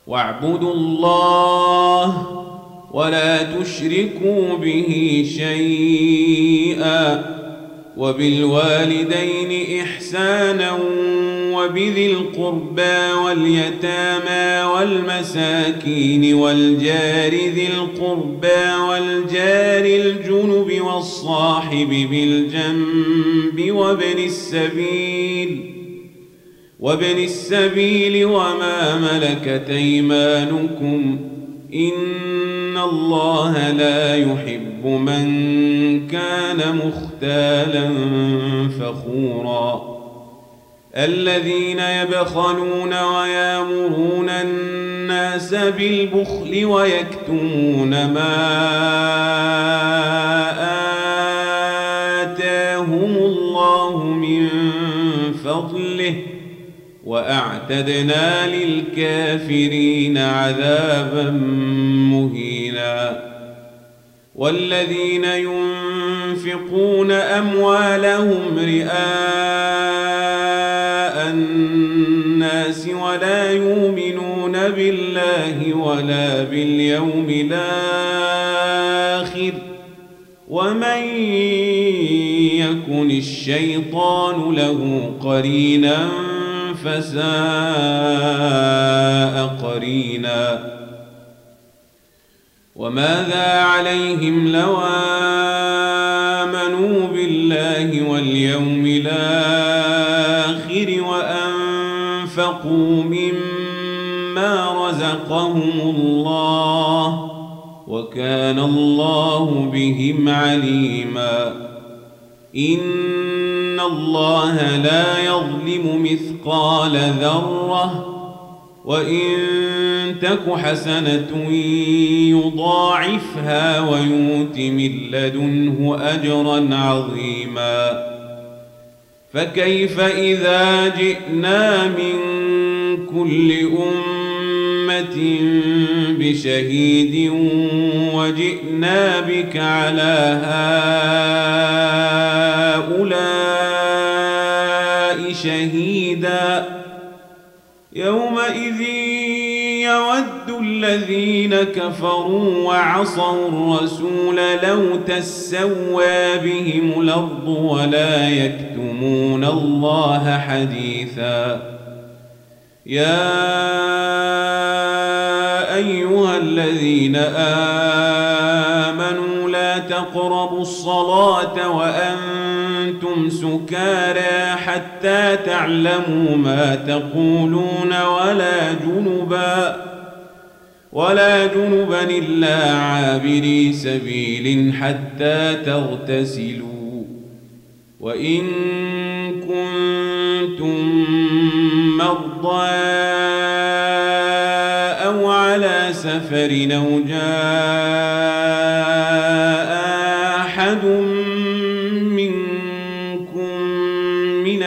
واعبدوا الله ولا تشركوا به شيئا وبالوالدين إحسانا وبذي القربى واليتامى والمساكين والجار ذي القربى والجار الجنب والصاحب بالجنب وابن السبيل وما ملكت أيمانكم إن الله لا يحب من كان مختالا فخورا الذين يبخلون ويامرون الناس بالبخل ويكتمون ما آتاهم الله من فضله وأعتدنا للكافرين عذابا مهينا والذين ينفقون أموالهم رئاء الناس ولا يؤمنون بالله ولا باليوم الآخر ومن يكن الشيطان له قرينا فساء قرينا وماذا عليهم لو آمنوا بالله واليوم الآخر وأنفقوا مما رزقهم الله وكان الله بهم عليما إن الله لا يظلم مثقال ذرة وإن تك حسنة يضاعفها ويؤت من لدنه أجرا عظيما فكيف إذا جئنا من كل أمة بشهيد وجئنا بك على هؤلاء شهيدا يومئذ يود الذين كفروا وعصوا الرسول لو تسوى بهم الأرض ولا يكتمون الله حديثا يا أيها الذين آمنوا لا تقربوا الصلاة وأنتم سكارى حتى تعلموا ما تقولون ولا جنبا إلا عابري سبيل حتى تغتسلوا وإن كنتم مرضى أو على سفر أو جاء أحد منكم من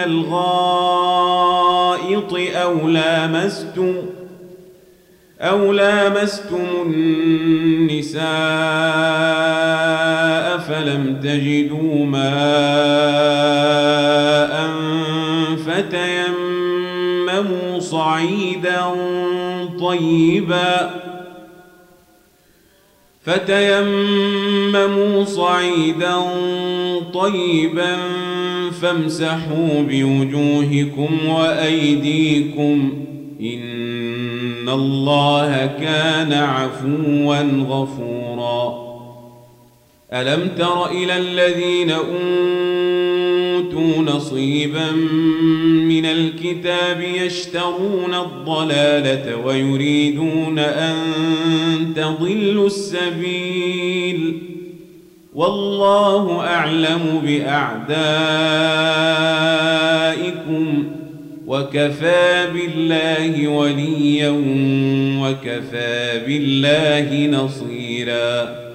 الغائط أو لامستم النساء فلم تجدوا ماء فتيمموا صعيدا طيبا فامسحوا بوجوهكم وأيديكم إن الله كان عفوا غفورا ألم تر إلى الذين أوتوا نصيبا من الكتاب يشترون الضلالة ويريدون أن تضلوا السبيل والله أعلم بأعدائكم وكفى بالله وليا وكفى بالله نصيرا